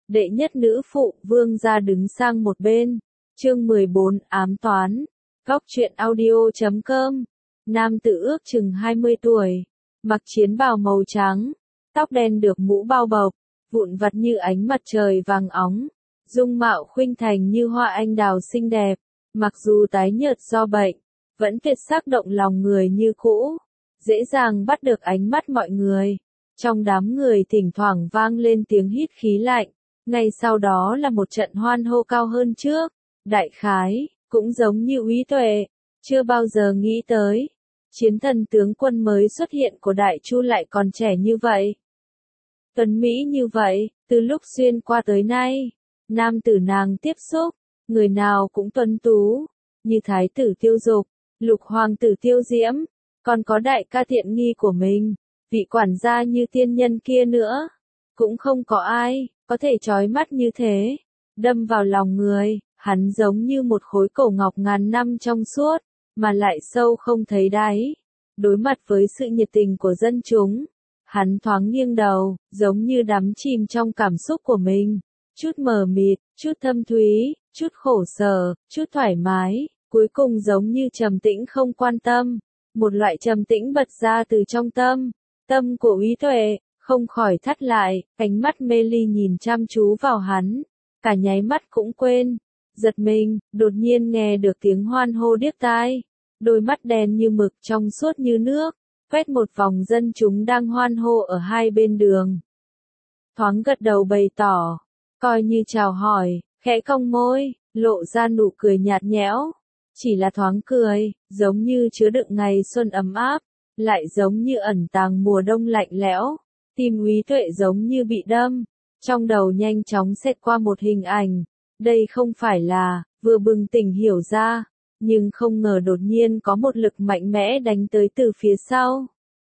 đệ nhất nữ phụ, Vương gia đứng sang một bên. Chương 14, ám toán. Góc truyện audio.com. Nam tử ước chừng 20 tuổi, mặc chiến bào màu trắng, tóc đen được mũ bao bọc, vụn vặt như ánh mặt trời vàng óng, dung mạo khuynh thành như hoa anh đào xinh đẹp, mặc dù tái nhợt do bệnh, vẫn tuyệt sắc động lòng người như cũ, dễ dàng bắt được ánh mắt mọi người. Trong đám người thỉnh thoảng vang lên tiếng hít khí lạnh, ngay sau đó là một trận hoan hô cao hơn trước. Đại khái, cũng giống như Úy Tuệ, chưa bao giờ nghĩ tới, chiến thần tướng quân mới xuất hiện của Đại Chu lại còn trẻ như vậy. Tuấn Mỹ như vậy, từ lúc xuyên qua tới nay, nam tử nàng tiếp xúc, người nào cũng tuấn tú, như thái tử Tiêu Dục, lục hoàng tử Tiêu Diễm, còn có đại ca tiện nghi của mình, vị quản gia như tiên nhân kia nữa, cũng không có ai có thể chói mắt như thế, đâm vào lòng người. Hắn giống như một khối cổ ngọc ngàn năm trong suốt, mà lại sâu không thấy đáy. Đối mặt với sự nhiệt tình của dân chúng, hắn thoáng nghiêng đầu, giống như đắm chìm trong cảm xúc của mình. Chút mờ mịt, chút thâm thúy, chút khổ sở, chút thoải mái, cuối cùng giống như trầm tĩnh không quan tâm. Một loại trầm tĩnh bật ra từ trong tâm. Tâm của Úy Tuệ không khỏi thắt lại, ánh mắt mê ly nhìn chăm chú vào hắn, cả nháy mắt cũng quên. Giật mình, đột nhiên nghe được tiếng hoan hô điếc tai, đôi mắt đen như mực trong suốt như nước, quét một vòng dân chúng đang hoan hô ở hai bên đường. Thoáng gật đầu bày tỏ, coi như chào hỏi, khẽ cong môi, lộ ra nụ cười nhạt nhẽo, chỉ là thoáng cười, giống như chứa đựng ngày xuân ấm áp, lại giống như ẩn tàng mùa đông lạnh lẽo. Tim Úy Tuệ giống như bị đâm, trong đầu nhanh chóng xẹt qua một hình ảnh. Đây không phải là, vừa bừng tỉnh hiểu ra, nhưng không ngờ đột nhiên có một lực mạnh mẽ đánh tới từ phía sau.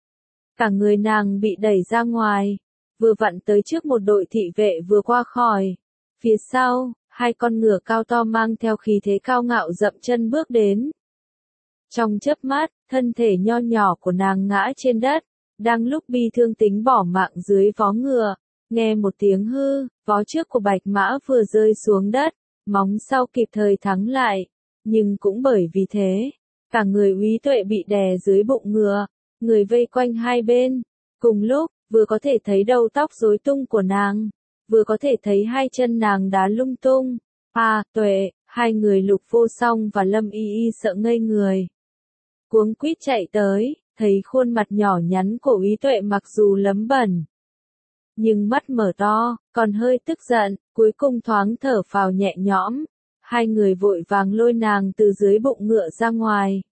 Cả người nàng bị đẩy ra ngoài, vừa vặn tới trước một đội thị vệ vừa qua khỏi. Phía sau, hai con ngựa cao to mang theo khí thế cao ngạo dậm chân bước đến. Trong chớp mắt, thân thể nho nhỏ của nàng ngã trên đất, đang lúc bi thương tính bỏ mạng dưới vó ngựa. Nghe một tiếng hư, vó trước của bạch mã vừa rơi xuống đất, móng sau kịp thời thắng lại, nhưng cũng bởi vì thế, cả người Úy Tuệ bị đè dưới bụng ngựa, người vây quanh hai bên, cùng lúc, vừa có thể thấy đầu tóc rối tung của nàng, vừa có thể thấy hai chân nàng đá lung tung. Tuệ, hai người Lục Vô Song và Lâm Y Y sợ ngây người. Cuống quýt chạy tới, thấy khuôn mặt nhỏ nhắn của Úy Tuệ mặc dù lấm bẩn, nhưng mắt mở to, còn hơi tức giận, cuối cùng thoáng thở phào nhẹ nhõm. Hai người vội vàng lôi nàng từ dưới bụng ngựa ra ngoài.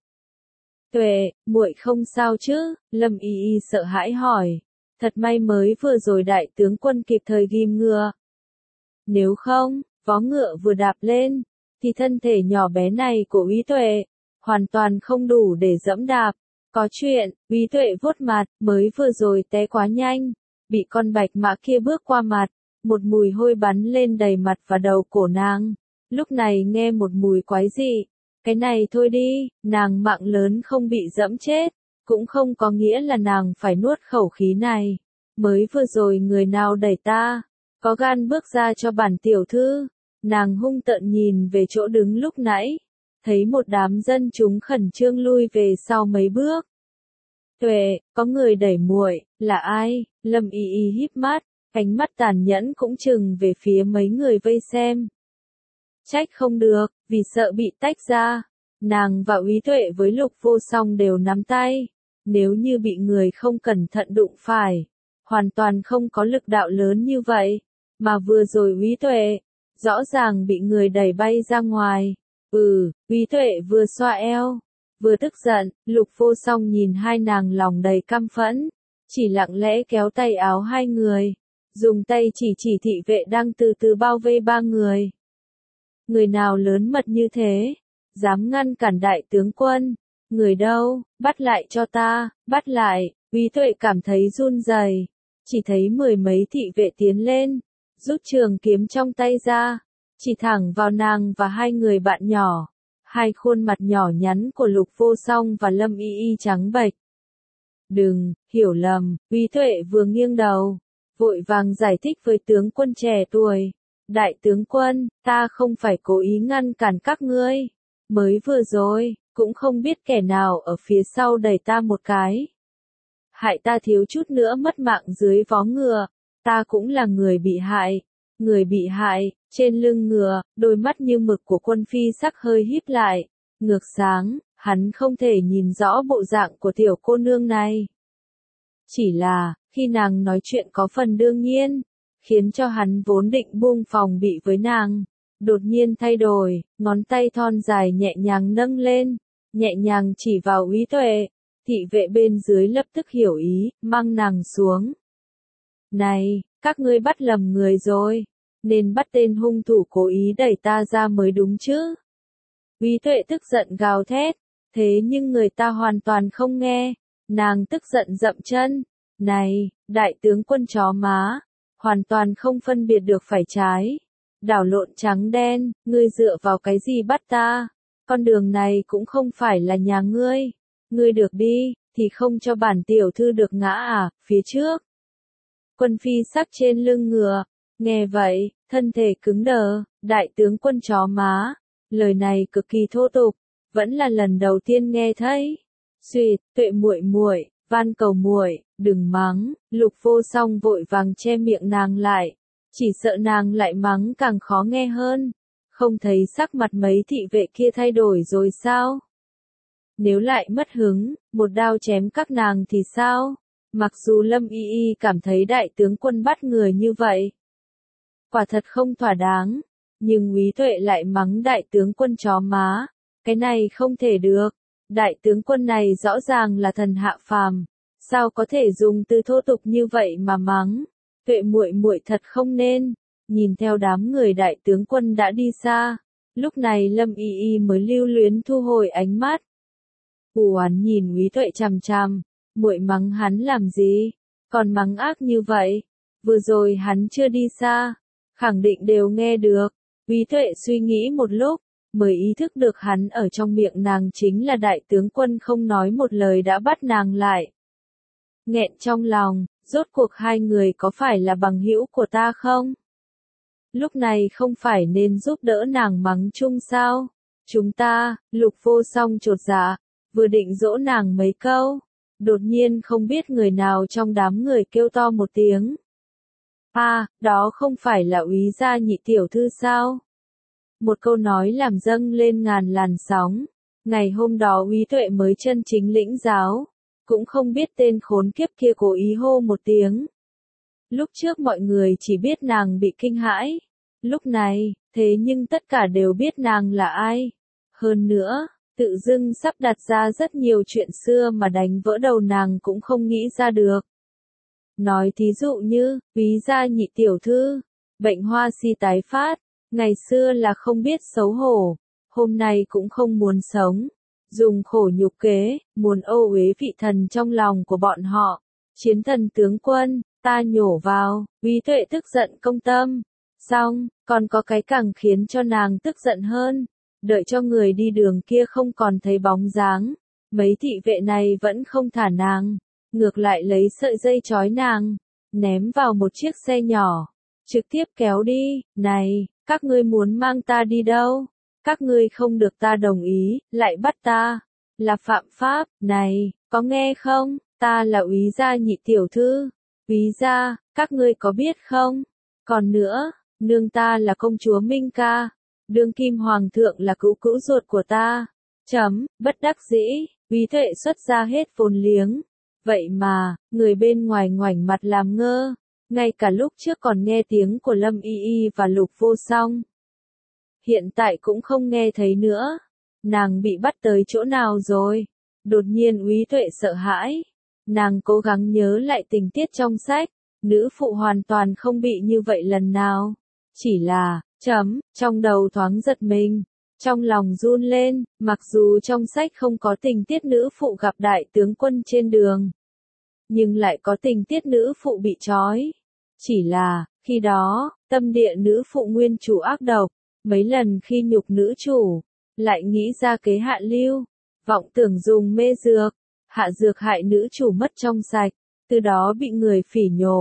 Tuệ, muội không sao chứ? Lâm Y Y sợ hãi hỏi. Thật may mới vừa rồi đại tướng quân kịp thời ghim ngựa. Nếu không, vó ngựa vừa đạp lên, thì thân thể nhỏ bé này của Úy Tuệ hoàn toàn không đủ để dẫm đạp. Có chuyện, Úy Tuệ vuốt mặt, mới vừa rồi té quá nhanh, bị con bạch mã kia bước qua mặt, một mùi hôi bắn lên đầy mặt và đầu cổ nàng. Lúc này nghe một mùi quái dị, cái này thôi đi, nàng mạng lớn không bị dẫm chết, cũng không có nghĩa là nàng phải nuốt khẩu khí này. Mới vừa rồi người nào đẩy ta, có gan bước ra cho bản tiểu thư. Nàng hung tợn nhìn về chỗ đứng lúc nãy, thấy một đám dân chúng khẩn trương lui về sau mấy bước. Tuệ, có người đẩy muội, là ai? Lâm Y Y híp mắt, ánh mắt tàn nhẫn cũng chừng về phía mấy người vây xem. Trách không được, vì sợ bị tách ra, nàng và Úy Tuệ với Lục Vô Song đều nắm tay, nếu như bị người không cẩn thận đụng phải, hoàn toàn không có lực đạo lớn như vậy, mà vừa rồi Úy Tuệ, rõ ràng bị người đẩy bay ra ngoài. Úy Tuệ vừa xoa eo, vừa tức giận. Lục Vô Song nhìn hai nàng lòng đầy căm phẫn, chỉ lặng lẽ kéo tay áo hai người, dùng tay chỉ thị vệ đang từ từ bao vây ba người. Người nào lớn mật như thế, dám ngăn cản đại tướng quân? Người đâu, bắt lại cho ta, bắt lại. Úy Tuệ cảm thấy run rẩy, chỉ thấy mười mấy thị vệ tiến lên, rút trường kiếm trong tay ra, chỉ thẳng vào nàng và hai người bạn nhỏ. Hai khuôn mặt nhỏ nhắn của Lục Vô Song và Lâm Y Y trắng bệch. Đừng, hiểu lầm. Úy Tuệ vừa nghiêng đầu, vội vàng giải thích với tướng quân trẻ tuổi, Đại tướng quân, ta không phải cố ý ngăn cản các ngươi. Mới vừa rồi, cũng không biết kẻ nào ở phía sau đẩy ta một cái. Hại ta thiếu chút nữa mất mạng dưới vó ngựa. Ta cũng là người bị hại. Người bị hại, trên lưng ngựa, đôi mắt như mực của Quân Phi Sắc hơi híp lại. Ngược sáng, hắn không thể nhìn rõ bộ dạng của tiểu cô nương này. Chỉ là, khi nàng nói chuyện có phần đương nhiên, khiến cho hắn vốn định buông phòng bị với nàng, đột nhiên thay đổi, ngón tay thon dài nhẹ nhàng nâng lên, nhẹ nhàng chỉ vào Úy Tuệ. Thị vệ bên dưới lập tức hiểu ý, mang nàng xuống. Này, các ngươi bắt lầm người rồi, nên bắt tên hung thủ cố ý đẩy ta ra mới đúng chứ. Úy Tuệ tức giận gào thét, thế nhưng người ta hoàn toàn không nghe, nàng tức giận dậm chân. Này, đại tướng quân chó má, hoàn toàn không phân biệt được phải trái. Đảo lộn trắng đen, ngươi dựa vào cái gì bắt ta? Con đường này cũng không phải là nhà ngươi. Ngươi được đi, thì không cho bản tiểu thư được ngã à, phía trước. Quân Phi Sắc trên lưng ngựa, nghe vậy, thân thể cứng đờ, đại tướng quân chó má. Lời này cực kỳ thô tục, vẫn là lần đầu tiên nghe thấy. Xuyệt, Tuệ muội muội, van cầu muội, đừng mắng. Lục Vô Song vội vàng che miệng nàng lại, chỉ sợ nàng lại mắng càng khó nghe hơn. Không thấy sắc mặt mấy thị vệ kia thay đổi rồi sao? Nếu lại mất hứng, một đao chém các nàng thì sao? Mặc dù Lâm Y Y cảm thấy đại tướng quân bắt người như vậy, quả thật không thỏa đáng, nhưng Úy Tuệ lại mắng đại tướng quân chó má, cái này không thể được. Đại tướng quân này rõ ràng là thần hạ phàm, sao có thể dùng từ thô tục như vậy mà mắng? Tuệ muội muội thật không nên. Nhìn theo đám người đại tướng quân đã đi xa, lúc này Lâm Y Y mới lưu luyến thu hồi ánh mắt. U Oán nhìn Úy Tuệ chằm chằm, muội mắng hắn làm gì? Còn mắng ác như vậy? Vừa rồi hắn chưa đi xa, khẳng định đều nghe được. Úy Tuệ suy nghĩ một lúc, mới ý thức được hắn ở trong miệng nàng chính là đại tướng quân, không nói một lời đã bắt nàng lại. Nghẹn trong lòng, rốt cuộc hai người có phải là bằng hữu của ta không? Lúc này không phải nên giúp đỡ nàng mắng chung sao? Chúng ta, Lục Vô Song chột dạ, vừa định dỗ nàng mấy câu, đột nhiên không biết người nào trong đám người kêu to một tiếng. À, đó không phải là Úy gia nhị tiểu thư sao? Một câu nói làm dâng lên ngàn làn sóng. Ngày hôm đó Úy Tuệ mới chân chính lĩnh giáo, cũng không biết tên khốn kiếp kia cố ý hô một tiếng. Lúc trước mọi người chỉ biết nàng bị kinh hãi, lúc này, thế nhưng tất cả đều biết nàng là ai. Hơn nữa, tự dưng sắp đặt ra rất nhiều chuyện xưa mà đánh vỡ đầu nàng cũng không nghĩ ra được. Nói thí dụ như, Úy gia nhị tiểu thư, bệnh hoa si tái phát, ngày xưa là không biết xấu hổ, hôm nay cũng không muốn sống, dùng khổ nhục kế, muốn ô uế vị thần trong lòng của bọn họ. Chiến thần tướng quân, ta nhổ vào. Úy Tuệ tức giận công tâm. Xong, còn có cái càng khiến cho nàng tức giận hơn. Đợi cho người đi đường kia không còn thấy bóng dáng, mấy thị vệ này vẫn không thả nàng, ngược lại lấy sợi dây trói nàng, ném vào một chiếc xe nhỏ, trực tiếp kéo đi. Này, các ngươi muốn mang ta đi đâu? Các ngươi không được ta đồng ý, lại bắt ta, là phạm pháp. Này, có nghe không? Ta là Úy gia nhị tiểu thư. Úy gia, các ngươi có biết không? Còn nữa, nương ta là công chúa Minh Ca, đương kim hoàng thượng là cữu cữu ruột của ta. Bất đắc dĩ, Úy Tuệ xuất ra hết vốn liếng. Vậy mà, người bên ngoài ngoảnh mặt làm ngơ, ngay cả lúc trước còn nghe tiếng của Lâm Y Y và Lục Vô Song, hiện tại cũng không nghe thấy nữa. Nàng bị bắt tới chỗ nào rồi? Đột nhiên Úy Tuệ sợ hãi. Nàng cố gắng nhớ lại tình tiết trong sách, nữ phụ hoàn toàn không bị như vậy lần nào. Chỉ là, trong đầu thoáng giật mình, trong lòng run lên, mặc dù trong sách không có tình tiết nữ phụ gặp đại tướng quân trên đường, nhưng lại có tình tiết nữ phụ bị trói. Chỉ là, khi đó, tâm địa nữ phụ nguyên chủ ác độc, mấy lần khi nhục nữ chủ, lại nghĩ ra kế hạ lưu, vọng tưởng dùng mê dược, hạ dược hại nữ chủ mất trong sạch, từ đó bị người phỉ nhổ.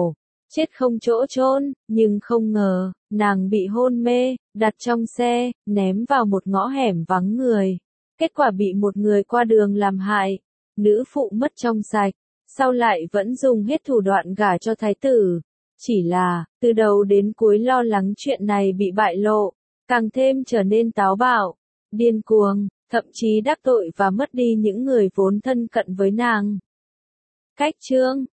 chết không chỗ chôn, nhưng không ngờ, nàng bị hôn mê, đặt trong xe, ném vào một ngõ hẻm vắng người. Kết quả bị một người qua đường làm hại. Nữ phụ mất trong sạch, sau lại vẫn dùng hết thủ đoạn gả cho thái tử. Chỉ là, từ đầu đến cuối lo lắng chuyện này bị bại lộ, càng thêm trở nên táo bạo, điên cuồng, thậm chí đắc tội và mất đi những người vốn thân cận với nàng. Cách chương